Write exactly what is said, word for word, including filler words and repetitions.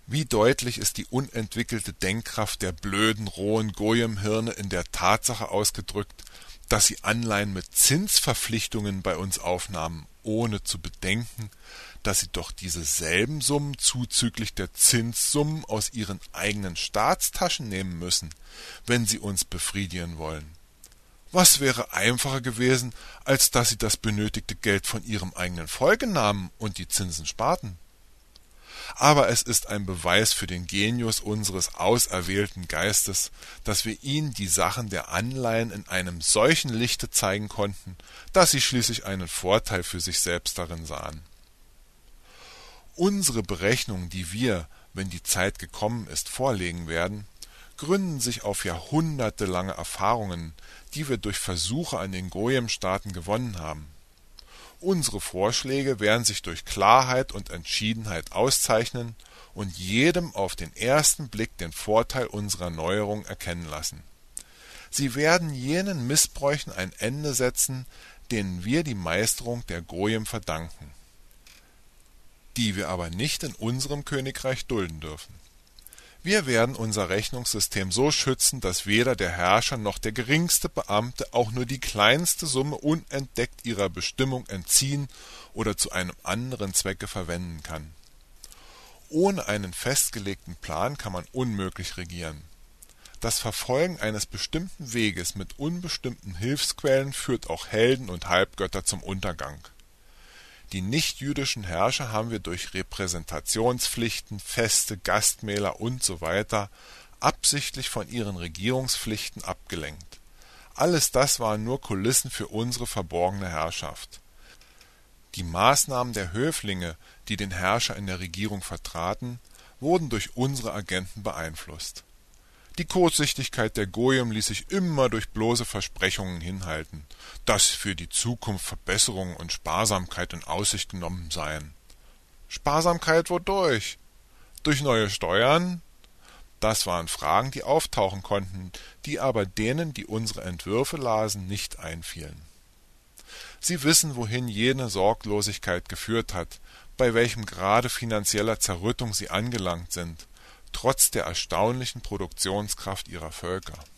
Wie deutlich ist die unentwickelte Denkkraft der blöden, rohen Goyim-Hirne in der Tatsache ausgedrückt, dass sie Anleihen mit Zinsverpflichtungen bei uns aufnahmen, ohne zu bedenken, dass sie doch dieselben Summen zuzüglich der Zinssummen aus ihren eigenen Staatstaschen nehmen müssen, wenn sie uns befriedigen wollen. Was wäre einfacher gewesen, als dass sie das benötigte Geld von ihrem eigenen Volke nahmen und die Zinsen sparten? Aber es ist ein Beweis für den Genius unseres auserwählten Geistes, dass wir ihnen die Sachen der Anleihen in einem solchen Lichte zeigen konnten, dass sie schließlich einen Vorteil für sich selbst darin sahen. Unsere Berechnungen, die wir, wenn die Zeit gekommen ist, vorlegen werden, gründen sich auf jahrhundertelange Erfahrungen, die wir durch Versuche an den Goyim-Staaten gewonnen haben. Unsere Vorschläge werden sich durch Klarheit und Entschiedenheit auszeichnen und jedem auf den ersten Blick den Vorteil unserer Neuerung erkennen lassen. Sie werden jenen Missbräuchen ein Ende setzen, denen wir die Meisterung der Goyim verdanken, die wir aber nicht in unserem Königreich dulden dürfen. Wir werden unser Rechnungssystem so schützen, dass weder der Herrscher noch der geringste Beamte auch nur die kleinste Summe unentdeckt ihrer Bestimmung entziehen oder zu einem anderen Zwecke verwenden kann. Ohne einen festgelegten Plan kann man unmöglich regieren. Das Verfolgen eines bestimmten Weges mit unbestimmten Hilfsquellen führt auch Helden und Halbgötter zum Untergang. Die nichtjüdischen Herrscher haben wir durch Repräsentationspflichten, Feste, Gastmähler usw. absichtlich von ihren Regierungspflichten abgelenkt. Alles das waren nur Kulissen für unsere verborgene Herrschaft. Die Maßnahmen der Höflinge, die den Herrscher in der Regierung vertraten, wurden durch unsere Agenten beeinflusst. Die Kurzsichtigkeit der Goyim ließ sich immer durch bloße Versprechungen hinhalten, dass für die Zukunft Verbesserungen und Sparsamkeit in Aussicht genommen seien. Sparsamkeit wodurch? Durch neue Steuern? Das waren Fragen, die auftauchen konnten, die aber denen, die unsere Entwürfe lasen, nicht einfielen. Sie wissen, wohin jene Sorglosigkeit geführt hat, bei welchem Grade finanzieller Zerrüttung sie angelangt sind, trotz der erstaunlichen Produktionskraft ihrer Völker.